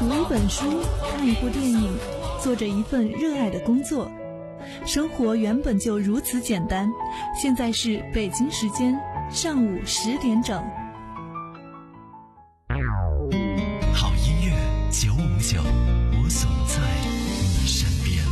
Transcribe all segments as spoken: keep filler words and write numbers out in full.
读一本书，看一部电影，做着一份热爱的工作。生活原本就如此简单。现在是北京时间上午十点整。 好音乐九五九，我总在你身边。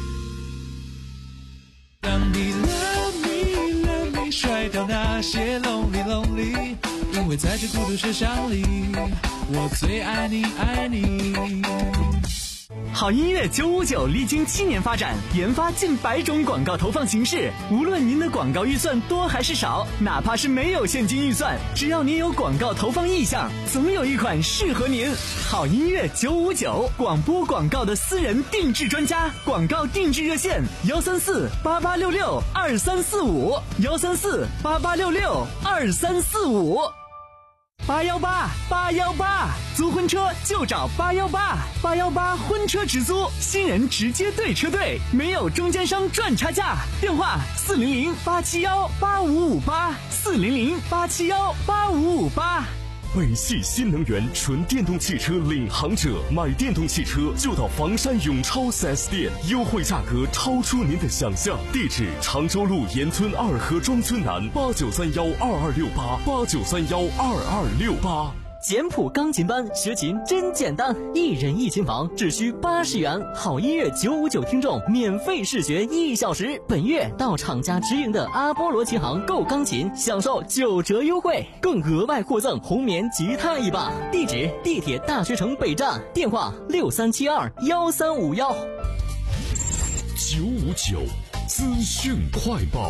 当你 love me love me 甩掉那些 lonely lonely， 因为在这孤独世上里，我最爱你爱你。 好音乐九五九历经七年发展，研发近百种广告投放形式。无论您的广告预算多还是少，哪怕是没有现金预算，只要您有广告投放意向，总有一款适合您。好音乐九五九，广播广告的私人定制专家，广告定制热线幺三四八八六六二三四五幺三四八八六六二三四五。八幺八八幺八，租婚车就找八幺八八幺八婚车直租，新人直接对车队，没有中间商赚差价。电话四零零八七幺八五五八四零零八七幺八五五八。 北汽新能源纯电动汽车领航者，买电动汽车就到房山永超 四 S 店，优惠价格超出您的想象。地址：常州路沿村二河庄村南，八九三幺二二六八八九三幺二二六八。 简谱钢琴班学琴真简单，一人一琴房只需八十元。好音乐九五九听众免费试学一小时。本月到厂家直营的阿波罗琴行购钢琴，享受九折优惠，更额外获赠红棉吉他一把。地址：地铁大学城北站，电话六三七二幺三五幺。 九五九资讯快报。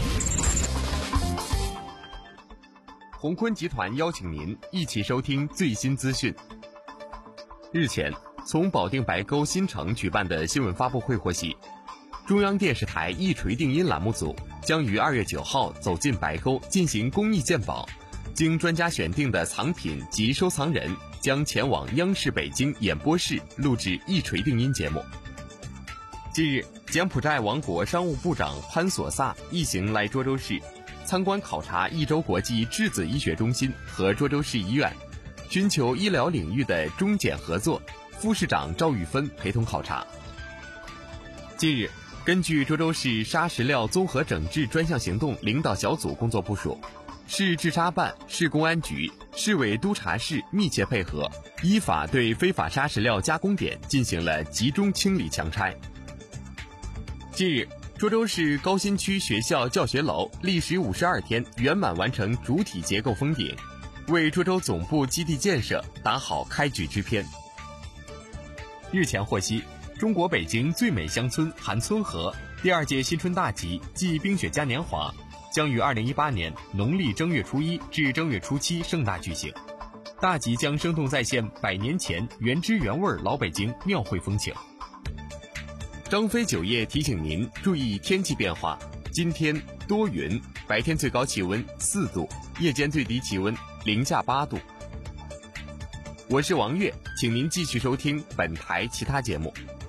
鸿坤集团邀请您一起收听最新资讯。日前，从保定白沟新城举办的新闻发布会获悉，中央电视台一锤定音栏目组将于二月九号走进白沟进行公益鉴宝，经专家选定的藏品及收藏人将前往央视北京演播室录制一锤定音节目。近日，柬埔寨王国商务部长潘索萨一行来涿州市参观考察益州国际质子医学中心和涿州市医院，寻求医疗领域的中柬合作。副市长赵玉芬陪同考察。近日，根据涿州市砂石料综合整治专项行动领导小组工作部署，市治沙办、市公安局、市委督察室密切配合，依法对非法砂石料加工点进行了集中清理强拆。近日，涿州市高新区学校教学楼历时五十二天圆满完成主体结构封顶，为涿州总部基地建设打好开局之篇。日前获悉，中国北京最美乡村韩村河第二届新春大集暨冰雪嘉年华将于二零一八年农历正月初一至正月初七盛大举行。大集将生动再现百年前原汁原味老北京庙会风情。张飞酒业提醒您注意天气变化，今天多云，白天最高气温四度，夜间最低气温零下八度。我是王悦，请您继续收听本台其他节目。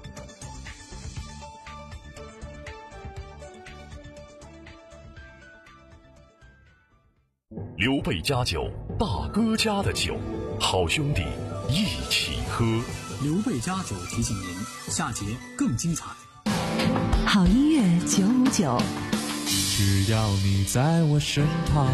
刘备家酒，大哥家的酒，好兄弟一起喝。 刘备家酒提醒您，下节更精彩。 好音乐九五九， 只要你在我身旁。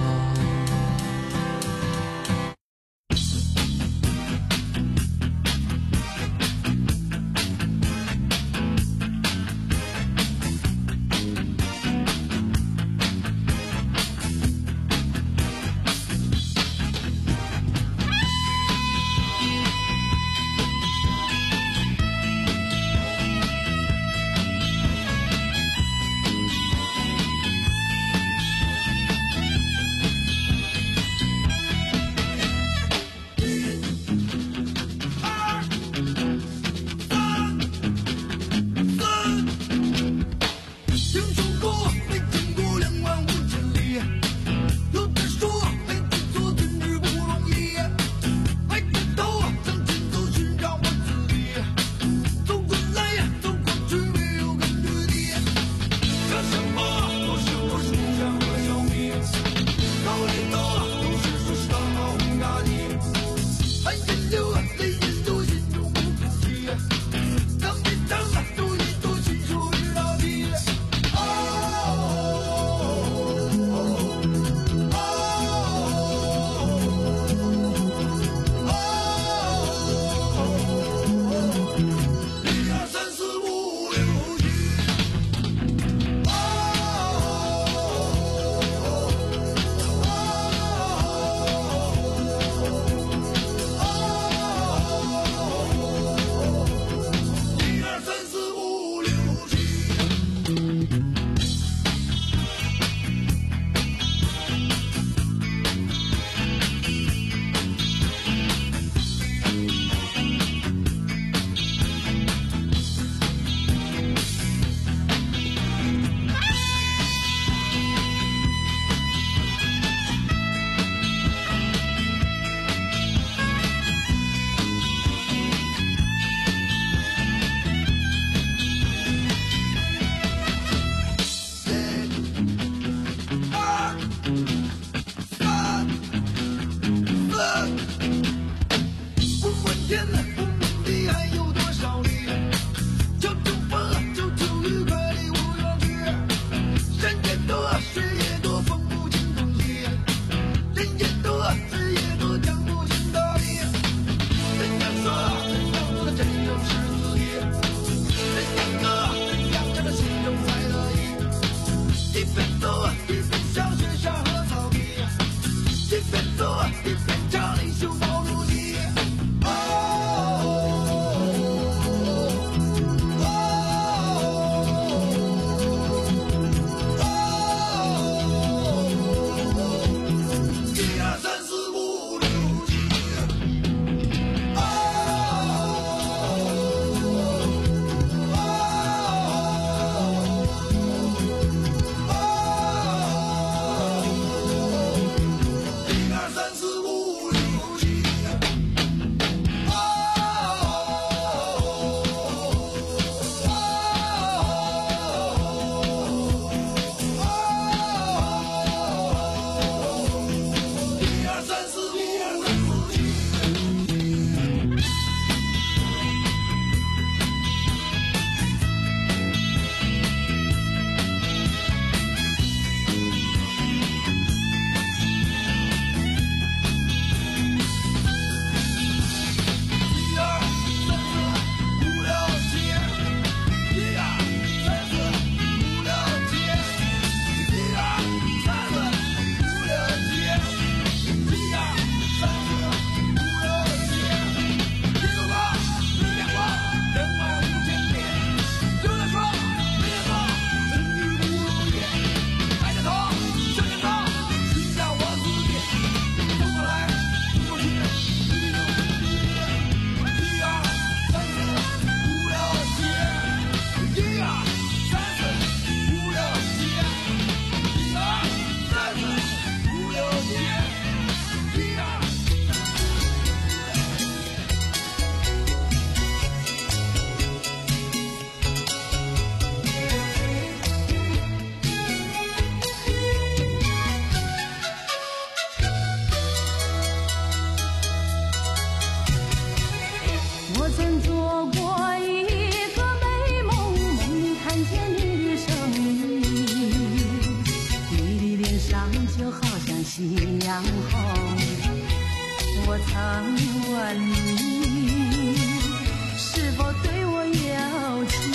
相逢。我曾问你是否对我有情，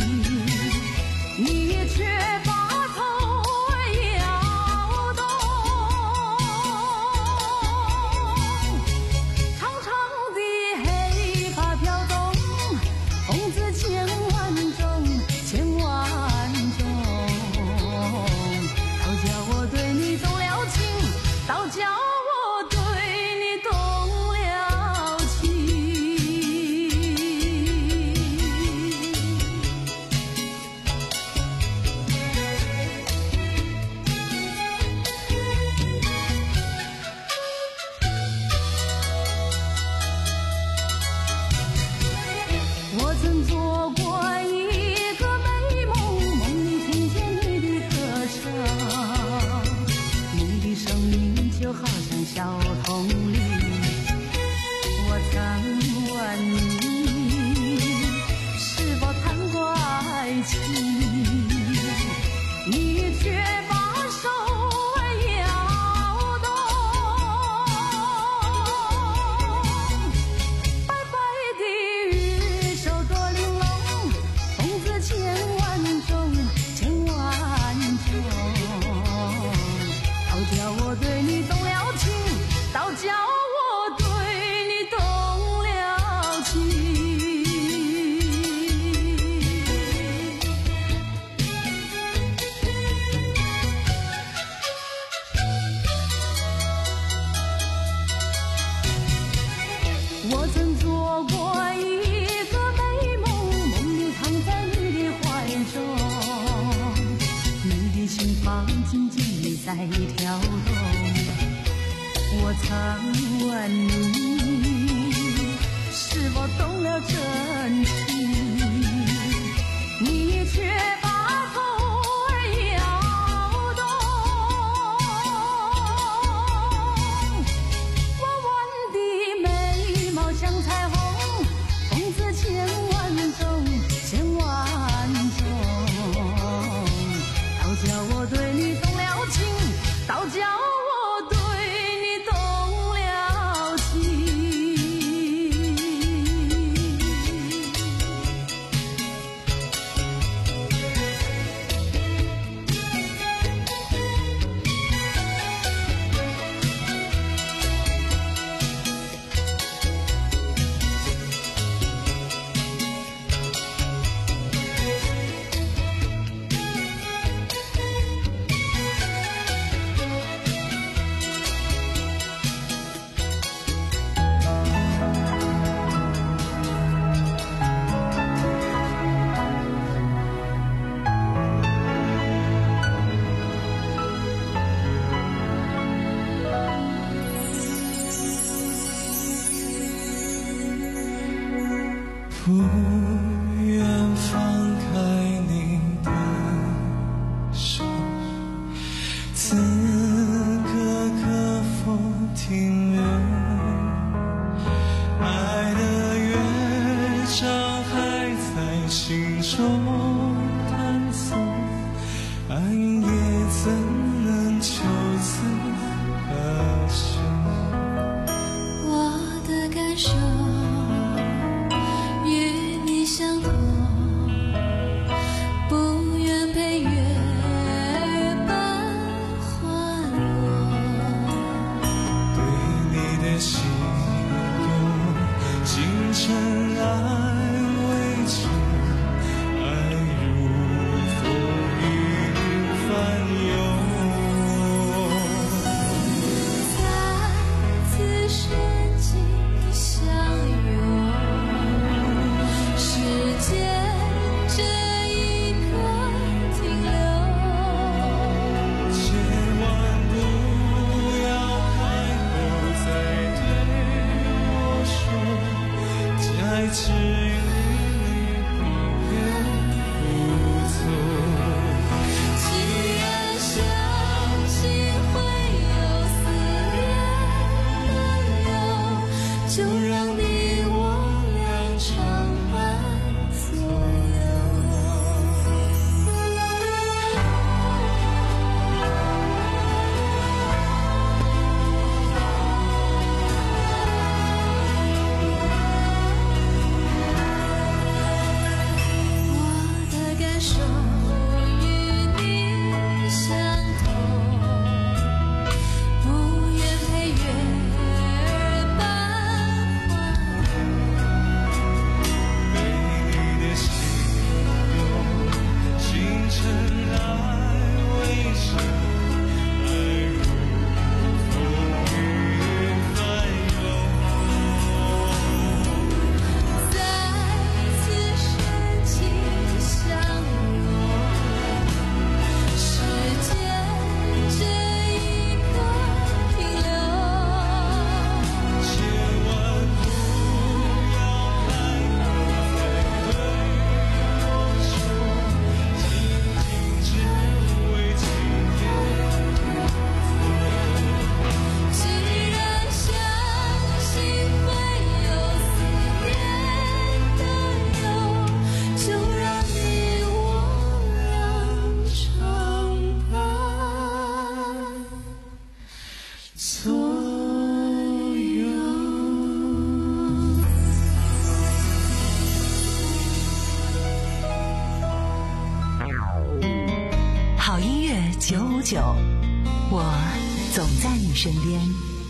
你却把头摇动。长长的黑发飘动，风子千万种，千万种。倒叫我对你动了情，倒叫我对你动了情。我曾做过一个美梦，梦里听见你的歌声，你的声音就好像小童铃。我曾问你是否谈过爱情，你却把手摇动。白白的玉手多玲珑，风子千万种，千万种。倒叫我对你动了情，倒叫我对你动了情。我曾做过一个美梦，梦里躺在你的怀中，你的心房紧紧地在跳动。我曾问你是否懂了真情，你却把头摇动。弯弯的眉毛像彩虹，风子千万种，千万种。倒叫我对你动了情，倒叫我对你动了情。 不愿放开你的手，此刻可否停留？爱的乐章还在心中弹奏，暗影也怎能就此可休？ 我的感受与你相同，不愿陪月半环落。 对你的心有星辰爱围着，爱如风云翻涌。 再次深情相拥，时间这一刻停留。 千万不要开口再对我说，在指引里不愿不走。 既然相信会有思念漫游，就让你我俩常伴左右。 九，我总在你身边。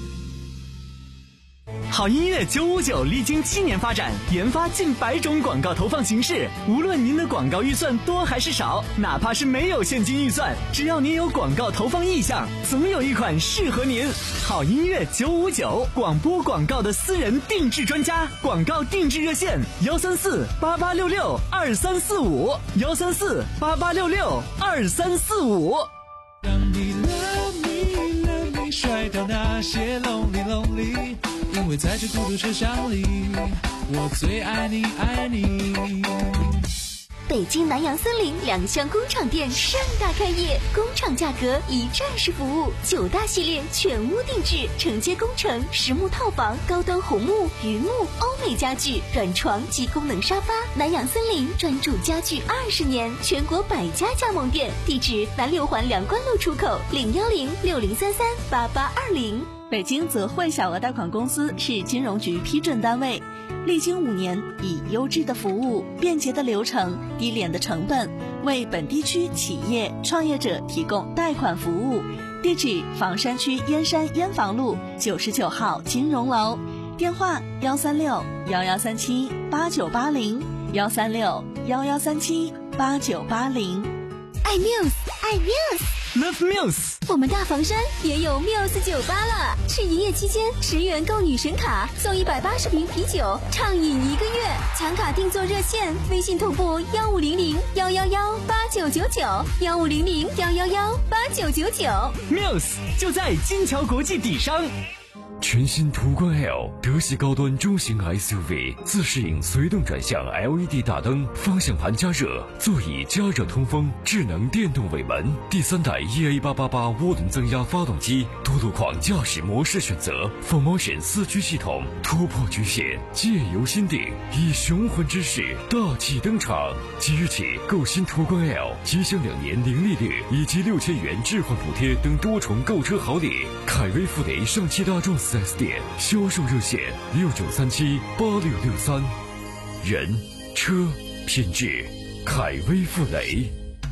好音乐九五九历经七年发展，研发近百种广告投放形式。无论您的广告预算多还是少，哪怕是没有现金预算，只要您有广告投放意向，总有一款适合您。好音乐九五九，广播广告的私人定制专家，广告定制热线：幺三四八八六六二三四五，幺三四八八六六二三四五。 让你 love me love me 甩掉那些 lonely lonely， 因为在这孤独车厢里，我最爱你爱你。 北京南洋森林两厢工厂店盛大开业，工厂价格一站式服务，九大系列全屋定制，承接工程、实木套房、高端红木、榆木、欧美家具、软床及功能沙发。南洋森林专注家具二十年，全国百家加盟店，地址南六环梁关路出口，零幺零六零三三八八二零。 北京泽汇小额贷款公司是金融局批准单位，历经五年，以优质的服务、便捷的流程、低廉的成本，为本地区企业创业者提供贷款服务。地址：房山区燕山燕房路九十九号金融楼，电话：幺三六幺幺三七八九八零，幺三六幺幺三七八九八零。 爱 Muse， 爱 Muse。Love Muse， 我们大房山也有 Muse 酒吧了。是营业期间，十元购女神卡送一百八十瓶啤酒，畅饮一个月。抢卡订座热线：微信同步幺五零零幺幺幺八九九九，幺五零零幺幺幺八九九九。 Muse 就在金桥国际底商。 全新途观 L 德系高端中型 S U V， 自适应随动转向 L E D 大灯，方向盘加热，座椅加热通风，智能电动尾门，第三代 E A 八八八涡轮增压发动机，多路况驾驶模式选择 ，Full Motion 四驱系统，突破局限，借由心定，以雄浑之势大气登场。即日起购新途观 L， 即享两年零利率以及六千元置换补贴等多重购车好礼。凯威富雷上汽大众四 S 店销售热线：六九三七八六六三。人、车、品质，凯威富雷。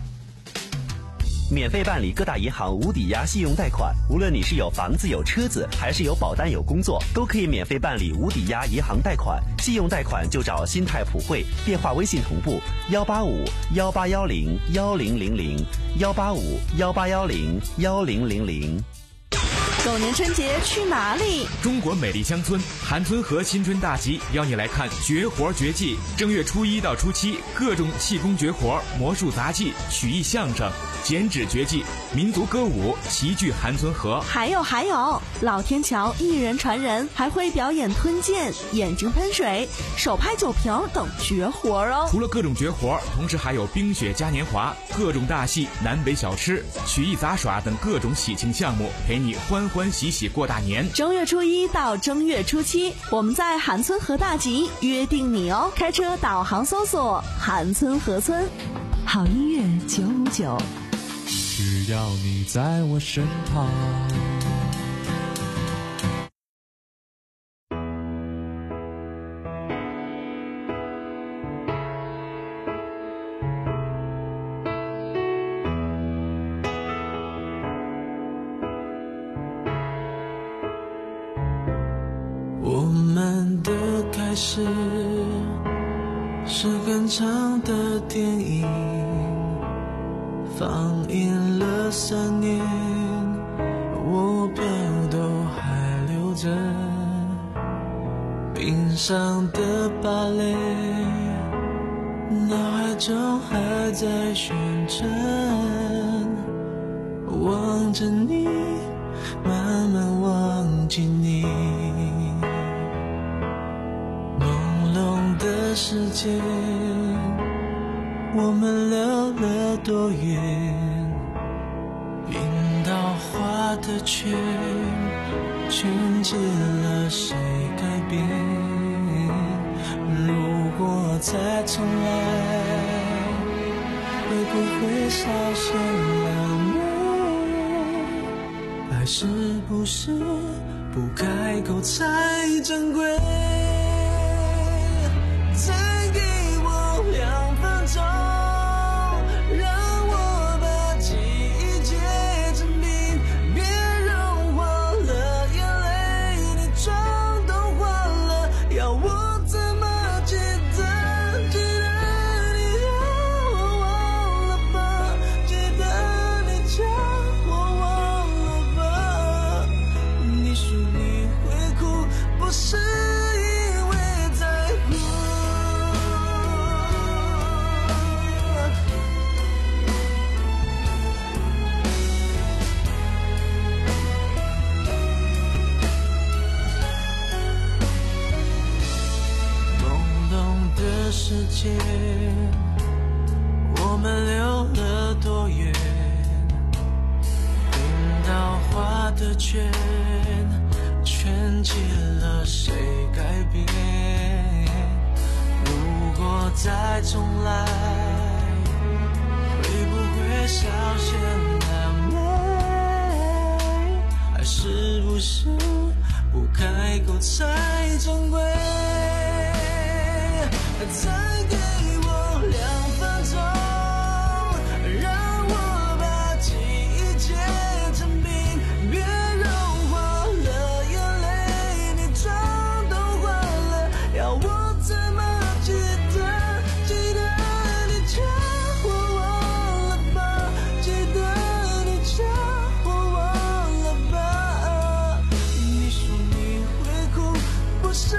免费办理各大银行无抵押信用贷款，无论你是有房子有车子，还是有保单有工作，都可以免费办理无抵押银行贷款。信用贷款就找新泰普惠，电话微信同步幺八五幺八幺零幺零零零幺八五幺八幺零幺零零零。 狗年春节去哪里？ 中国美丽乡村韩村河新春大集邀你来看绝活绝技。正月初一到初七，各种气功绝活、魔术杂技、曲艺相声、剪纸绝技、民族歌舞齐聚韩村河。 还有还有，老天桥一人传人，还会表演吞剑、眼睛喷水、手拍酒瓶等绝活哦。 除了各种绝活，同时还有冰雪嘉年华、各种大戏、南北小吃、曲艺杂耍等各种喜庆项目，陪你欢欢喜喜过大年。 正月初一到正月初七，我们在韩村河大集约定你哦。开车导航搜索韩村河村。好音乐九五九， 只要你在我身旁。我们的开始是很长的电影，放映了三年，我票都还留着，冰上的芭蕾，脑海中还在旋转，望着你，慢慢忘记你。朦胧的时间，我们溜了多远？冰刀划的圈，圈起了谁改变？如果再重来，会不会少些两枚？爱是不是不开口才珍贵？再给我两分钟，让我把记忆结成时间，我们溜了多远？冰到画的圈，圈起了谁改变？如果再重来，会不会稍显难为？还是不是不开口才珍贵？再给我两分钟，让我把记忆结成冰，别融化了眼泪，你妆都花了，要我怎么记得？记得你叫我忘了吧，记得你叫我忘了吧。你说你会哭，不是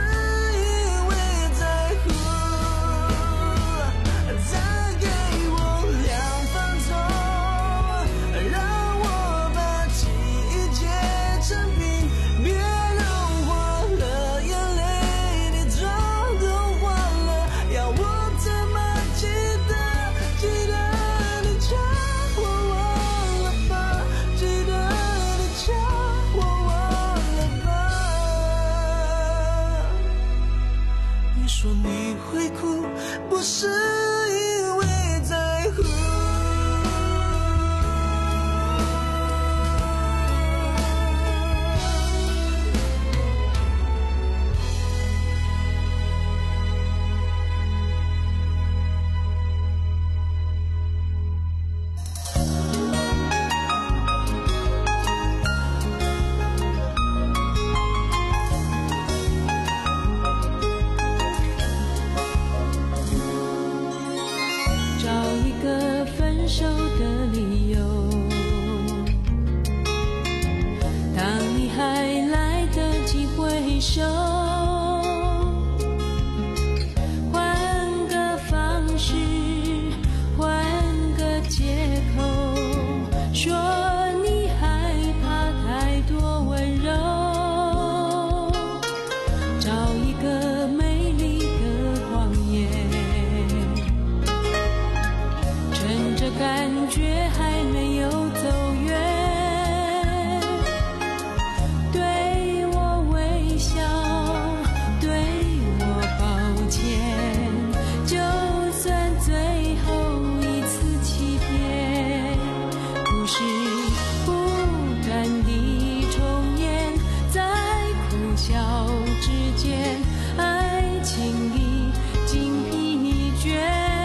说你会哭，不是因为在乎。 分手的理由，当你还来得及回首，换个方式，换个借口，说你害怕太多温柔，找一个美丽的谎言，感觉还没有走远，对我微笑，对我抱歉，就算最后一次欺骗，故事不断地重演，在苦笑之间，爱情已经疲倦。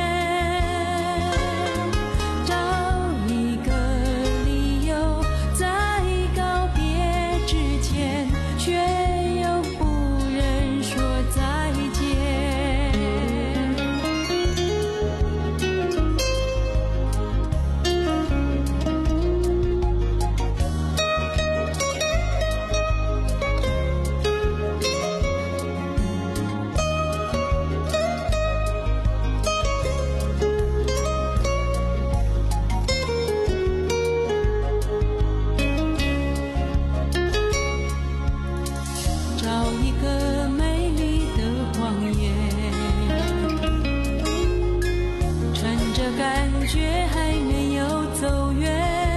感觉还没有走远，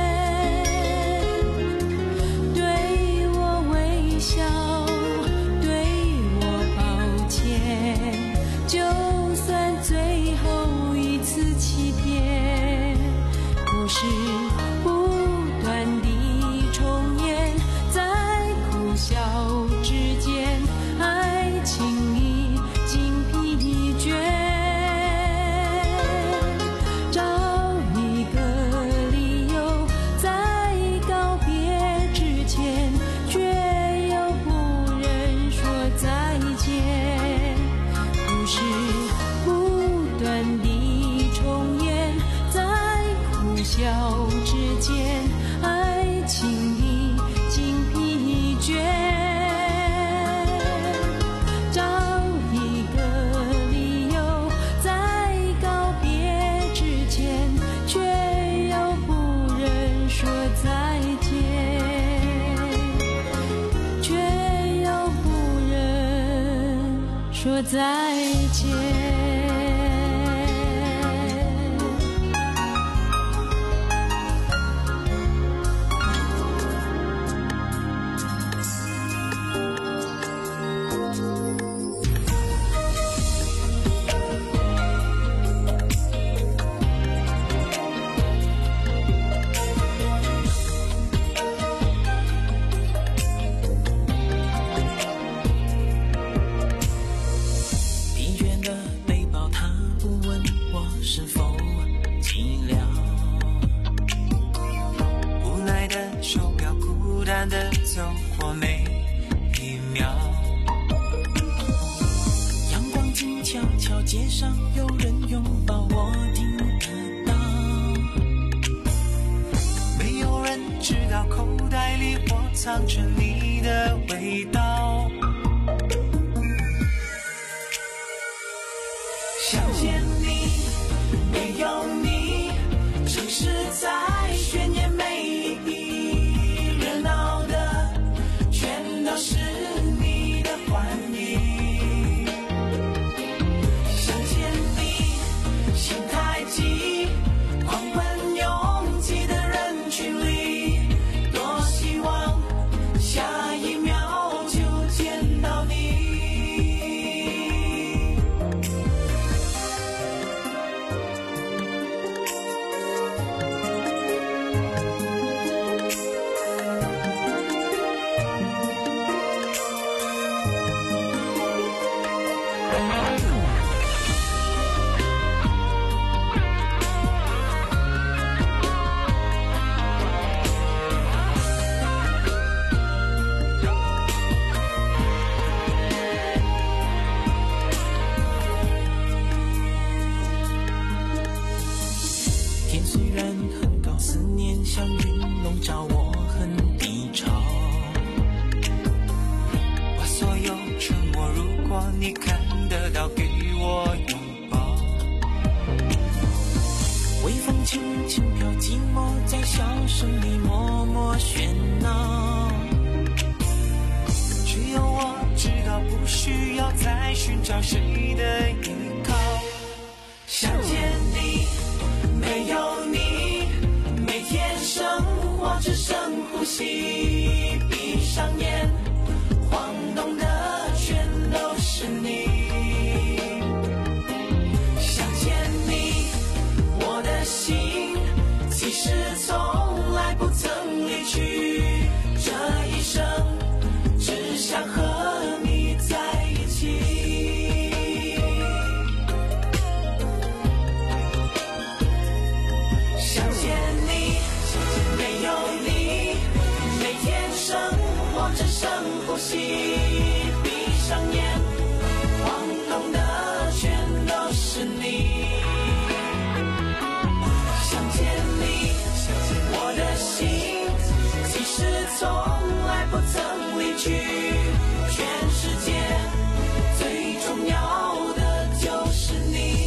对我微笑，对我抱歉，就算最后一次欺骗，故事不断地重演，在苦笑之间，爱情已经疲倦。笑之间，爱情已经疲倦，找一个理由，在告别之前，却又不忍说再见，却又不忍说再见。 条街上有人拥抱我听得到，没有人知道口袋里我藏着你的味道。想见你，没有你，城市再喧也没意义，热闹的全都是你的幻影。想见你，心太急，狂奔拥挤的人群里，多希望下一秒就见到你。天虽然很高，思念像云笼罩，我很低潮。把所有沉默，如果你看得到，给我拥抱。微风轻轻飘，寂寞在笑声里默默喧闹。只有我知道，不需要再寻找谁的依靠。想见你，没有你，每天生活只剩呼吸，闭上眼，晃动的全都是你。想见你，我的心其实从来不曾离去，这一生只想和你在一起。想见你，没有你，每天生活只剩呼吸，闭上眼，晃动的全都是你。想见你，我的心其实从来不曾离去，全世界最重要的就是你。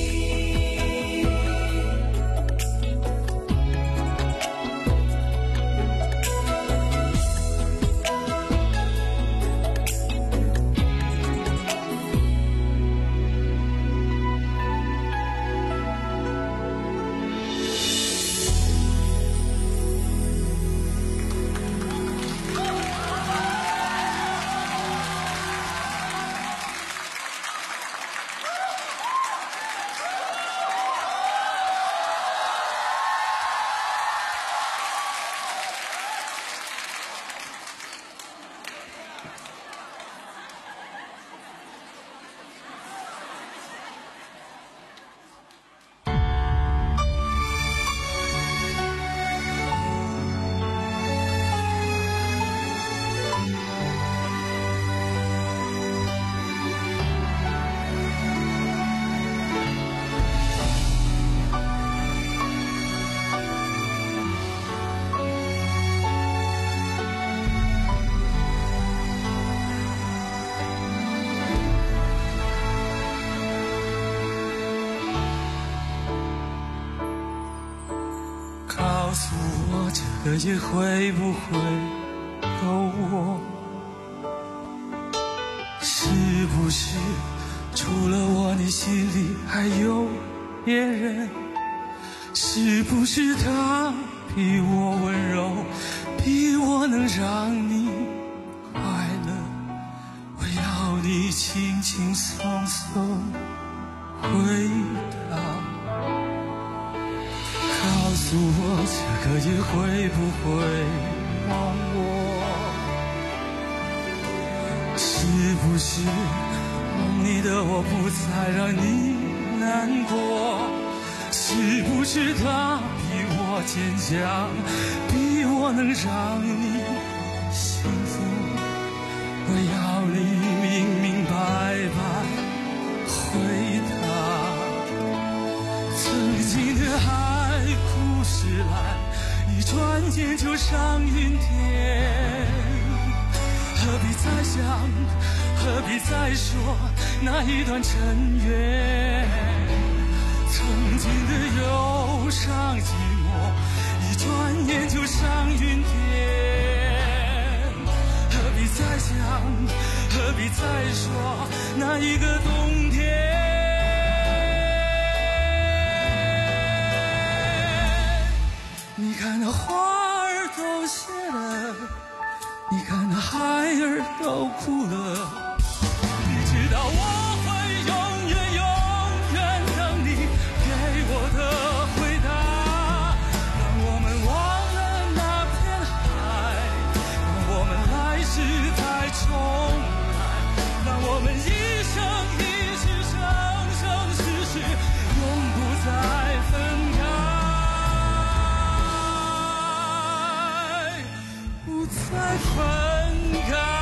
告诉我，这个夜会不会有我？是不是除了我，你心里还有别人？是不是他比我温柔，比我能让你快乐？我要你轻轻松松回答。告诉我，这个夜会不会忘我？是不是梦里的我不再让你难过？是不是他比我坚强，比我能让你幸福？我要你明明白白回答。 转眼就上云天。何必再想，何必再说那一段尘缘？曾经的忧伤寂寞，一转眼就上云天。何必再想，何必再说那一个冬天？你看那花儿都谢了，你看那孩儿都哭了，你知道我会永远永远等你给我的回答。让我们忘了那片海，让我们来世再重来，让我们一生一世生生世世永不再分开，不再分开。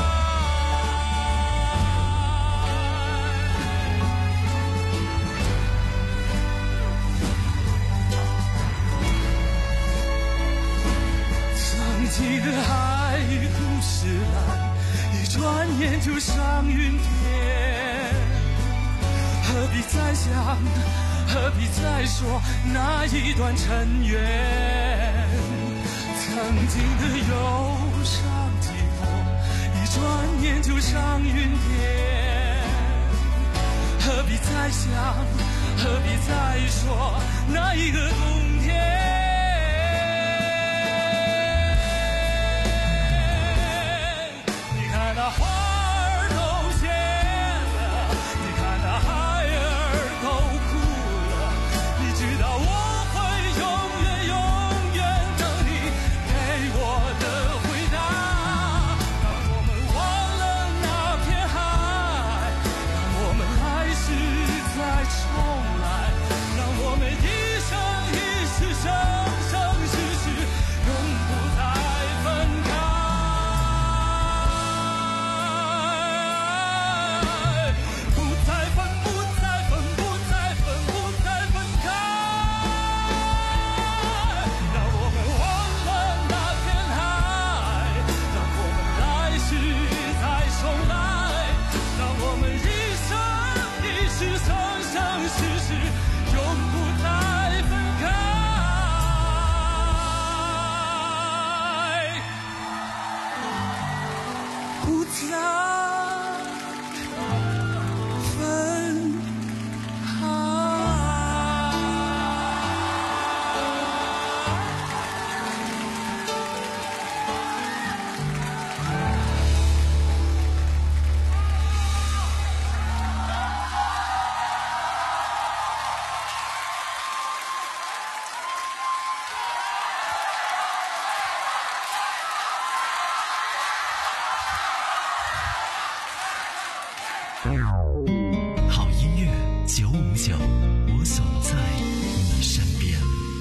曾经的海枯石烂，一转眼就上云天。何必再想，何必再说那一段尘缘？曾经的忧伤寂寞，一转眼就上云天。何必再想，何必再说那一个冬天？你看那花儿都谢了，你看那孩儿都哭了，你知道我会永远永远等你给我的回答。让我们忘了那片海，让我们来世再重来，让我们一生一世生生世世永不再分开，不再分，不再分，不再分，不再分开。让我们忘了那片海，让我们来世再重来，让我们一生一世生生世世永不再分开，不再分好音乐九五九，我总在你身边。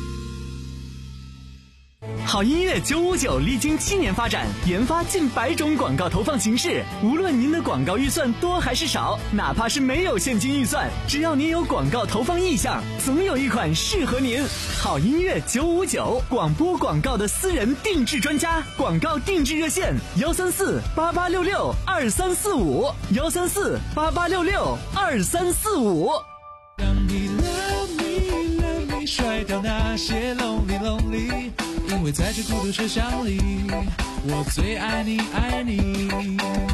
好音乐九五九历经七年发展，研发近百种广告投放形式。无论您的广告预算多还是少，哪怕是没有现金预算，只要您有广告投放意向，总有一款适合您。好音乐九五九，广播广告的私人定制专家，广告定制热线幺三四八八六六二三四五幺三四八八六六二三四五。 让你 love me love me 甩掉那些 lonely lonely， 因为在这孤独车厢里，我最爱你爱你。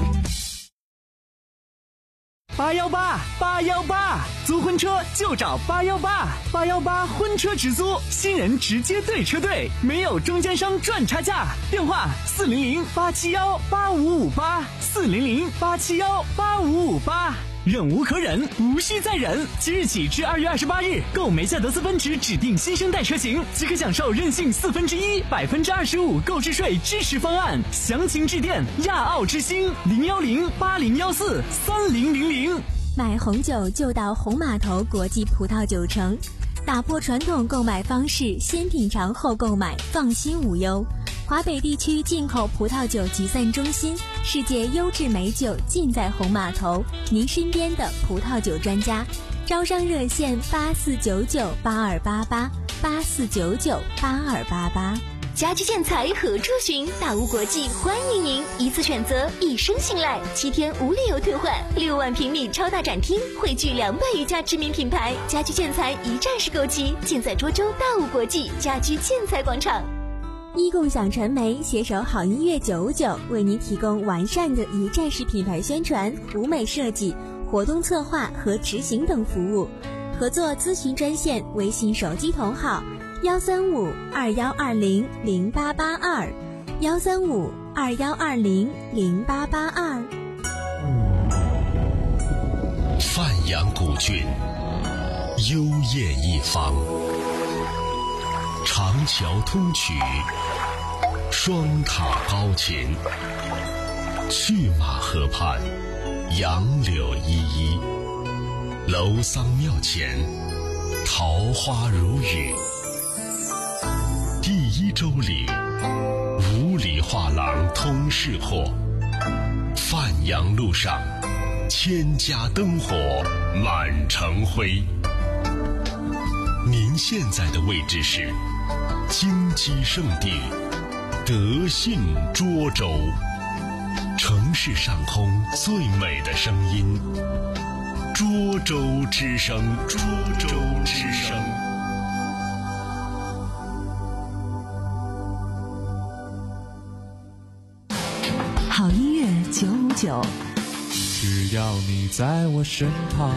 八幺八八幺八，租婚车就找八幺八，八幺八婚车直租，新人直接对车队，没有中间商赚差价。电话四零零八七幺八五五八，四零零八七幺八五五八。忍无可忍，无需再忍。即日起至二月二十八日，购梅赛德斯奔驰指定新生代车型，即可享受任性四分之一、百分之二十五购置税支持方案。详情致电亚奥之星零幺零八零幺四三零零零。 买红酒就到红码头国际葡萄酒城，打破传统购买方式，先品尝后购买，放心无忧。华北地区进口葡萄酒集散中心，世界优质美酒尽在红码头，您身边的葡萄酒专家。招商热线八四九九八二八八八四九九八二八八。 家居建材何处寻？大屋国际欢迎您，一次选择，一生信赖，七天无理由退换，六万平米超大展厅，汇聚两百余家知名品牌，家居建材一站式购齐，尽在涿州大屋国际家居建材广场。 一共享传媒携手好音乐九五九，为您提供完善的一站式品牌宣传、舞美设计、活动策划和执行等服务。合作咨询专线：微信手机同号幺三五二幺二零零八八二，幺三五二幺二零零八八二。 范阳古郡，幽艳一方，长桥通衢，双塔高秦，去马河畔，杨柳依依，楼桑庙前，桃花如雨。第一周里，五里画廊通市货，范阳路上，千家灯火满城辉。您现在的位置是金鸡圣地德信涿州，城市上空最美的声音，涿州之声，涿州之声。 好音乐九五九， 只要你在我身旁。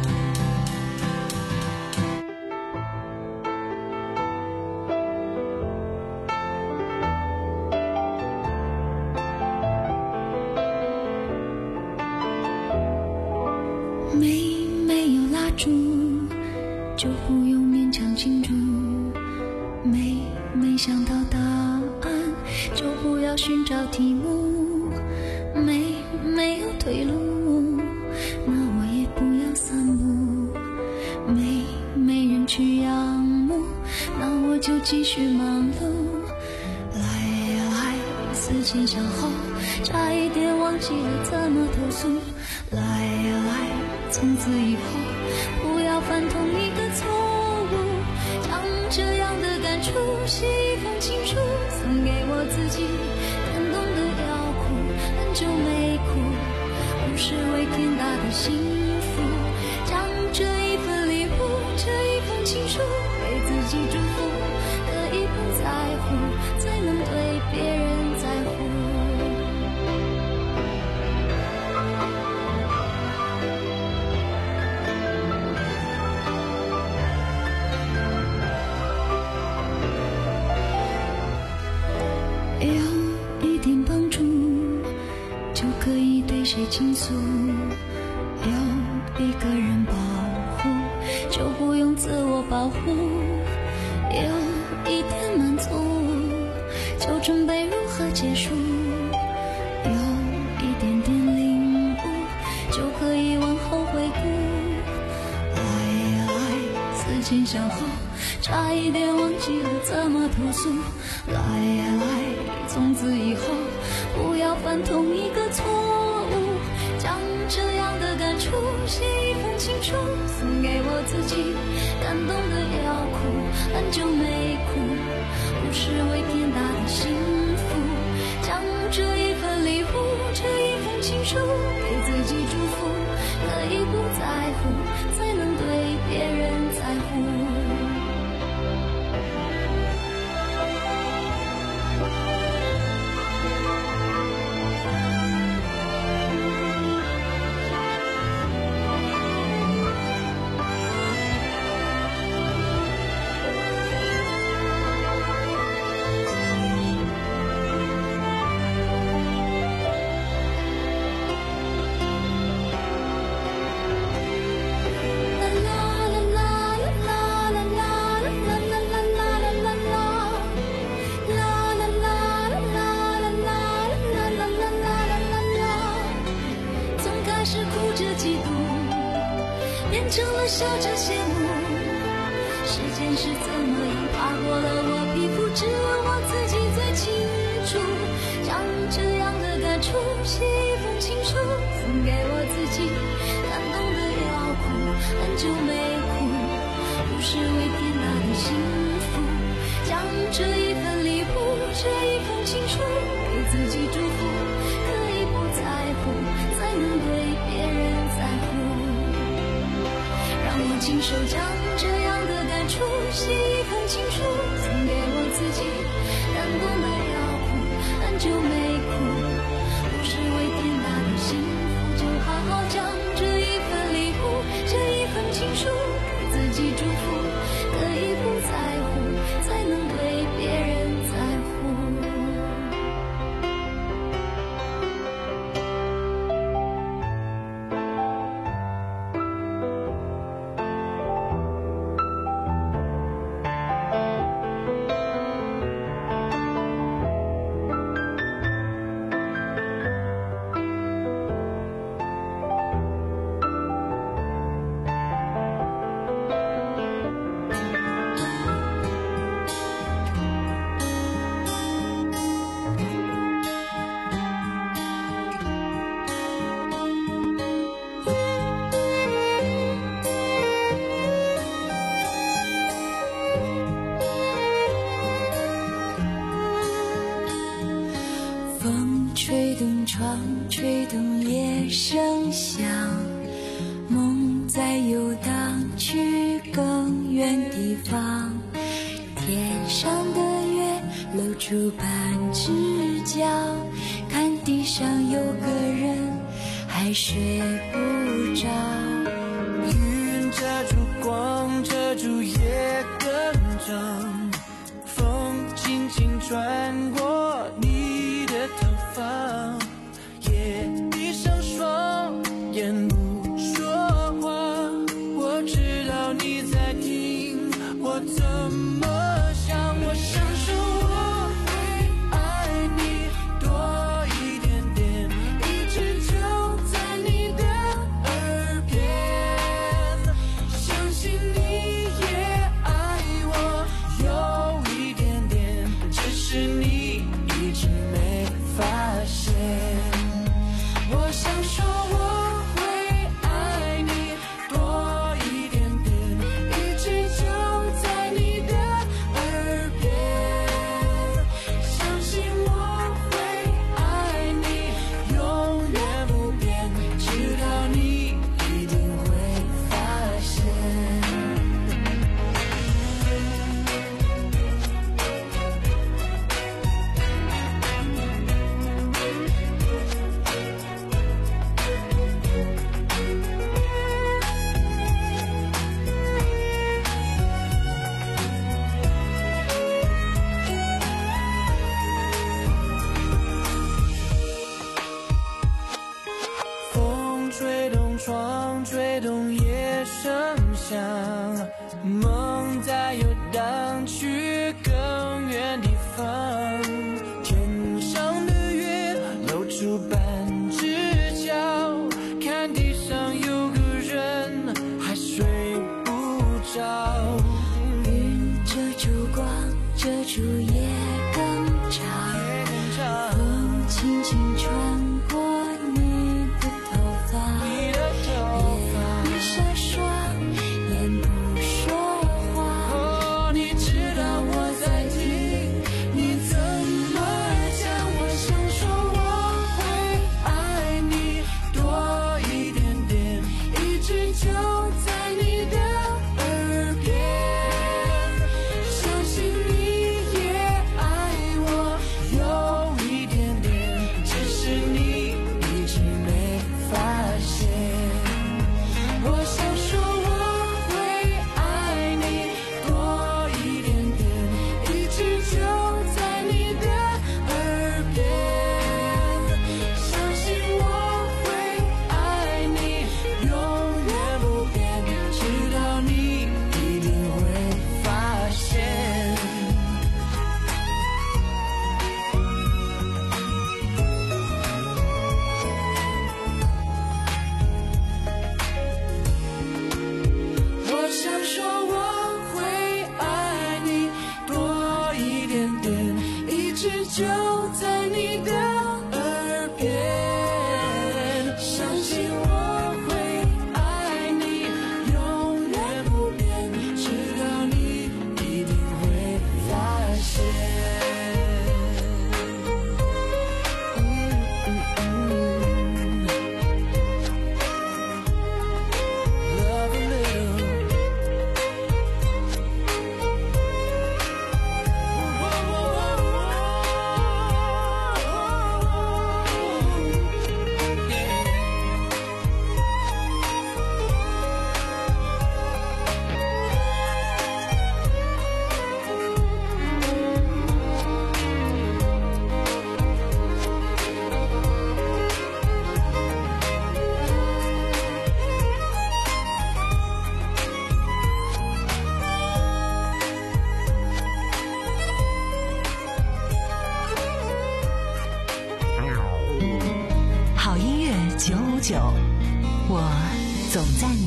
没没有蜡烛，就不用勉强庆祝。没没想到答案，就不要寻找题目。没没有退路，那我也不要散步。没没人去仰慕，那我就继续忙碌。来呀来，思前想后，差一点忘记了怎么投诉。来呀来，从此以后不要犯同一个错误。将这样的感触写一封情书，送给我自己，感动的要哭，很久没哭，不是为天大的幸福。将这一份礼物，这一封情书，给自己祝福，可以不在乎，才能对别人在乎。有一点帮助，就可以对谁倾诉。有一个人保护，就不用自我保护。有一点满足，就准备如何结束。有一点点领悟，就可以往后回顾。来呀来，思前想后，差一点忘记了怎么投诉。来呀来，从此以后不要犯同一个错误。将这样的感触写一封情书，送给我自己，感动的要哭，很久没哭，不是为天大的幸福。将这一份礼物，这一封情书，给自己祝福，可以不在乎，才能对别人在乎。成了笑着羡慕，时间是怎么样爬过了我皮肤，只有我自己最清楚。将这样的感触写一封情书，送给我自己，感动的要哭，很久没哭，不是为天大的幸福。将这一份礼物， 份情书，给自己祝福，可以不在乎，才能对别人在乎。让我亲手将这样的感触写一封情书，送给我自己，感动的要哭，很久没哭，不是为天大的幸福，就好好将这一份礼物，这一封情书给自己祝福，可以不在乎，才能对别人在乎。吹动窗，吹动夜声响，梦在游荡去更远地方。天上的月露出半只脚，看地上有个人还睡不着。 云遮住光，遮住夜更长，风轻轻穿过你的头发，夜闭上双眼不说话，我知道你在听我怎么想，我想说我会爱你多一点点，一直就在你的耳边，相信你也爱我有一点点，只是你一直没发现。我想说我会爱你多一点点，一直就在你的耳边，相信我会爱你永远不变，直到你一定会发现。风吹动窗，吹动夜声响，梦在游荡去更远地方。天上的月露出半只脚，看地上有个人还睡不着。 云遮住光，遮住夜更长，风轻轻穿过你的头发，夜闭上双眼不说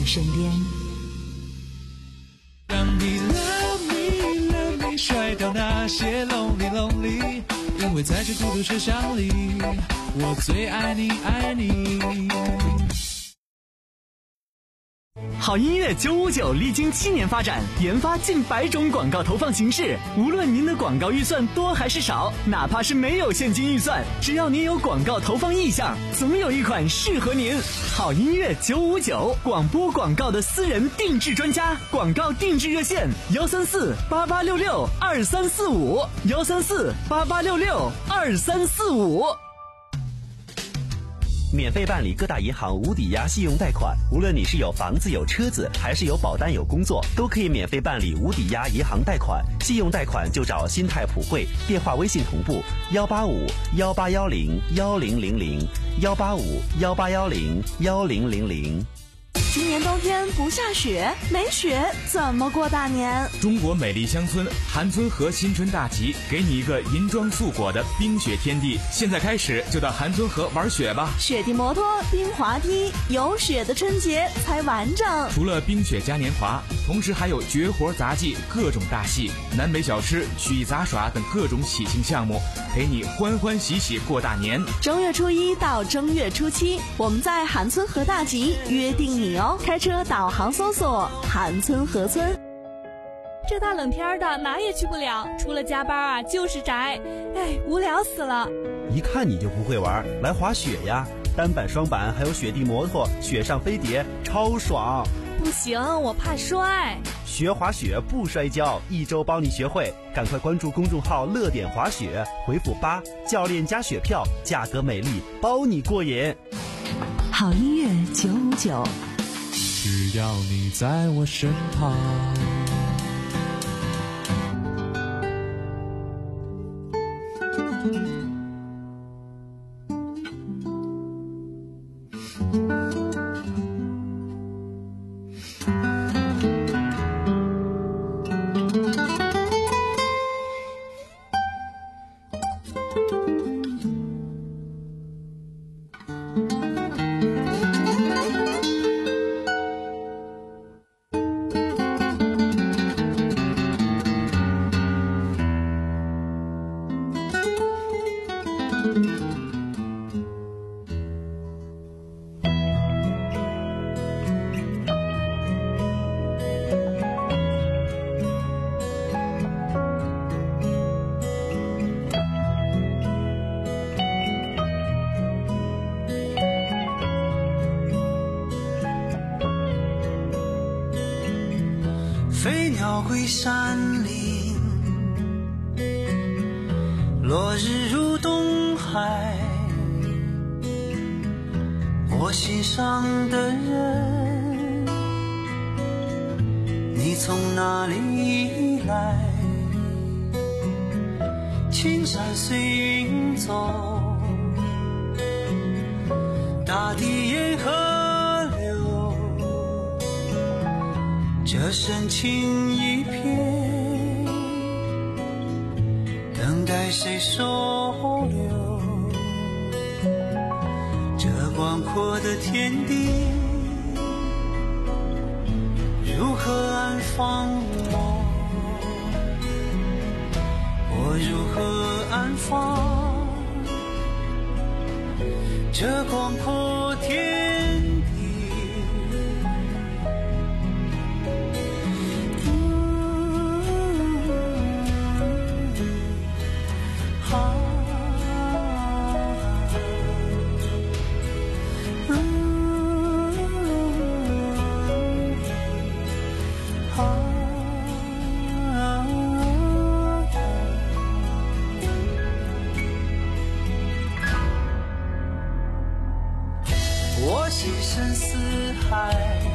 身边。 让你 love me love me 甩掉那些 lonely lonely， 因为在这孤独车厢里，我最爱你爱你。 好音乐九五九历经七年发展，研发近百种广告投放形式。无论您的广告预算多还是少，哪怕是没有现金预算，只要您有广告投放意向，总有一款适合您。好音乐九五九，广播广告的私人定制专家，广告定制热线：幺三四八八六六二三四五，幺三四八八六六二三四五。 免费办理各大银行无抵押信用贷款，无论你是有房子有车子，还是有保单有工作，都可以免费办理无抵押银行贷款。信用贷款就找新泰普惠，电话微信同步幺八五幺八幺零幺零零零幺八五幺八幺零幺零零零。 今年冬天不下雪，没雪怎么过大年？ 中国美丽乡村韩村河新春大集，给你一个银装素裹的冰雪天地。现在开始就到韩村河玩雪吧！ 雪地摩托、冰滑梯，有雪的春节才完整。 除了冰雪嘉年华，同时还有绝活杂技、各种大戏、南北小吃、曲艺杂耍等各种喜庆项目，陪你欢欢喜喜过大年。 正月初一到正月初七，我们在韩村河大集约定你哦。开车导航搜索韩村河村。 这大冷天的哪也去不了，除了加班啊就是宅，哎，无聊死了。 一看你就不会玩，来滑雪呀，单板双板还有雪地摩托，雪上飞碟超爽。 不行，我怕摔。 学滑雪不摔跤，一周帮你学会，赶快关注公众号乐点滑雪，回复八教练加雪票，价格美丽，包你过瘾。 好音乐九五九， 只要你在我身旁。 飞鸟归山林，落日入东海。我心上的人，你从哪里来？青山随云走，大地沿河流，这深情一片，等待谁收留？这广阔的天地，如何安放我？我如何安放这广阔天地？啊我心深似海，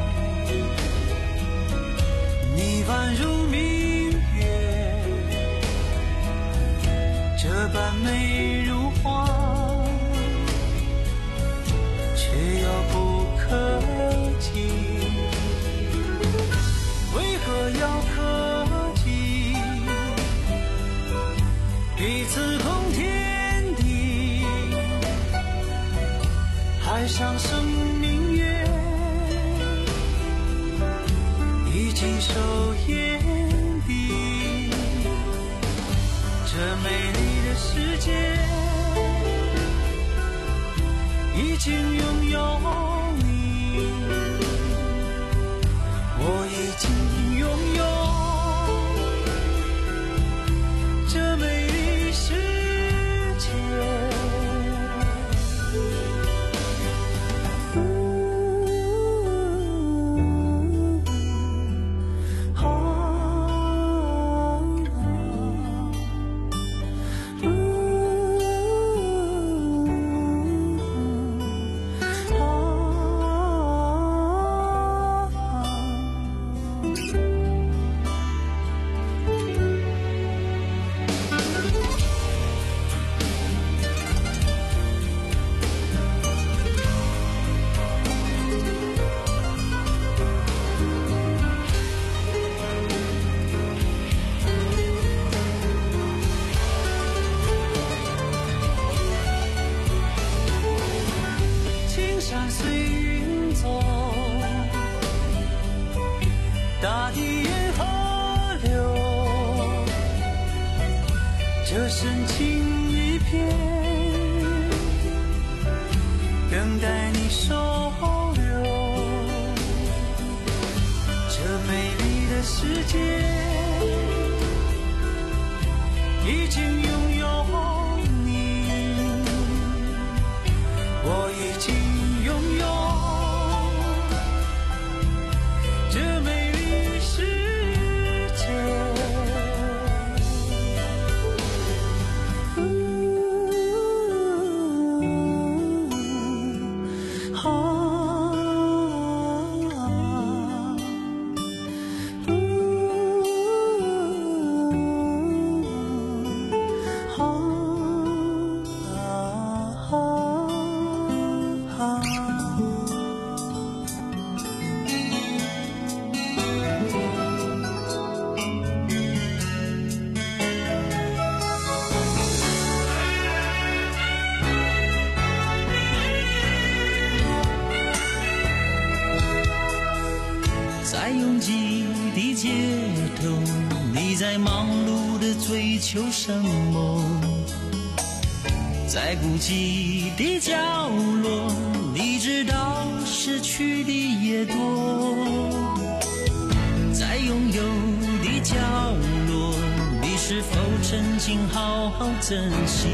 你宛如明月，这般美如画，却遥不可及。为何要客气？彼此共天地，海上生明月， 信手眼底，这美丽的世界已经拥有你，我已经拥有这美丽世界。山随云走，大地沿河流，这深情一片，等待你收留。这美丽的世界已经拥有你，我已经拥有这美丽世界。在拥挤的街头，你在忙碌的追求什么？在孤寂的角落，你知道失去的也多。在拥有的角落，你是否曾经好好珍惜？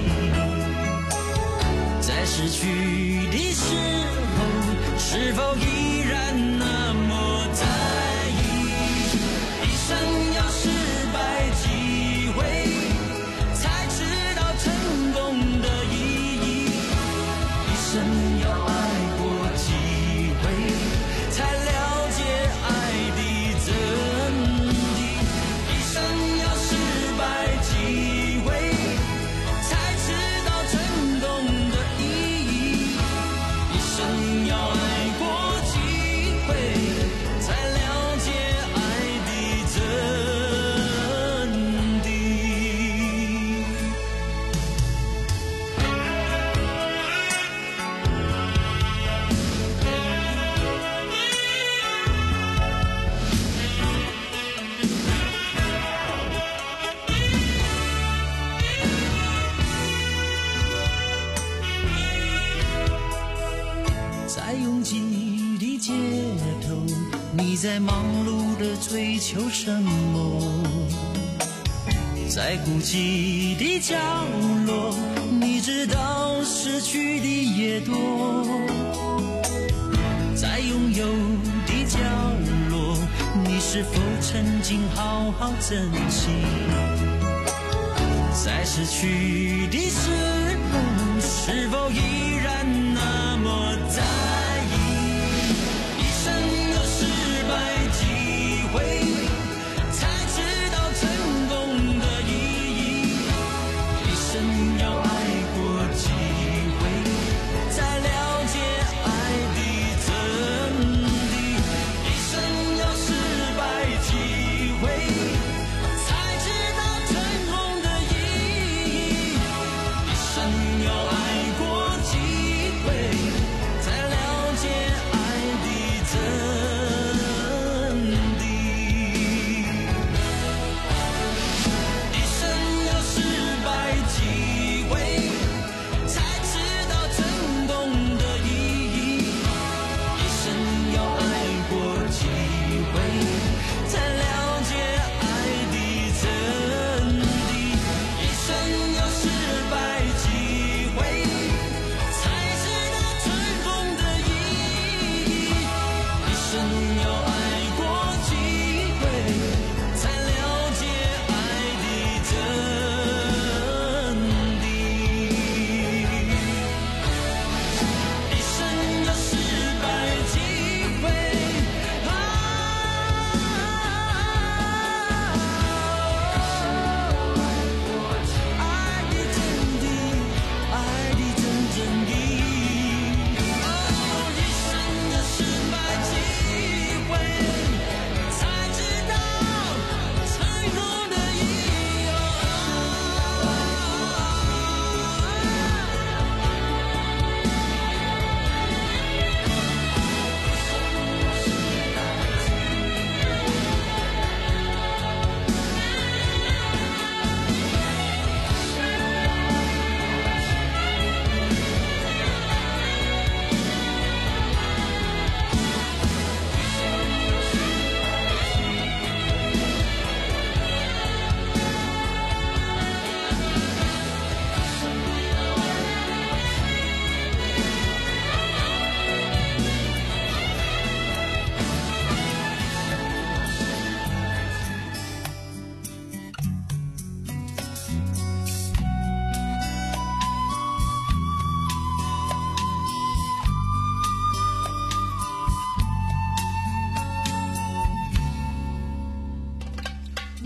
在失去的时候，是否依然那么在意？一生要失败几回，才知道成功的意义。一生要爱过几回，才了解爱的真谛。一生要失败几回，才知道成功的意义。一生要爱过几回，才了解爱的真谛。在拥挤的街头，你在忙碌的追求什么？在孤寂的角落，你知道失去的也多。在拥有的角落，你是否曾经好好珍惜？在失去的时候，是否依然那么在意？一生要失败几回，才知道成功的意义。一生要爱过几回，才了解爱的真谛。一生要失败几回，才知道成功的意义。一生要爱过几回，才了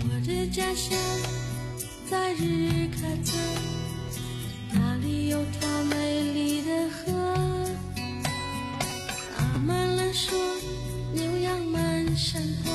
我的家乡在日喀则，那里有条美